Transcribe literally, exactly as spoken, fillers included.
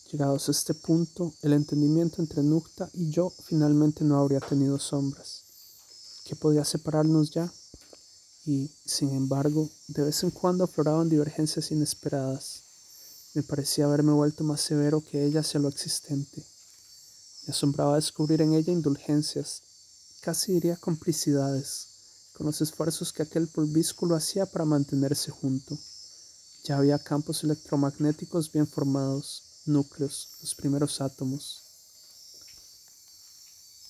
Llegados a este punto, el entendimiento entre Nukta y yo finalmente no habría tenido sombras. ¿Qué podía separarnos ya? Y, sin embargo, de vez en cuando afloraban divergencias inesperadas. Me parecía haberme vuelto más severo que ella hacia lo existente. Me asombraba descubrir en ella indulgencias, casi diría complicidades, con los esfuerzos que aquel pulvísculo hacía para mantenerse junto. Ya había campos electromagnéticos bien formados, núcleos, los primeros átomos.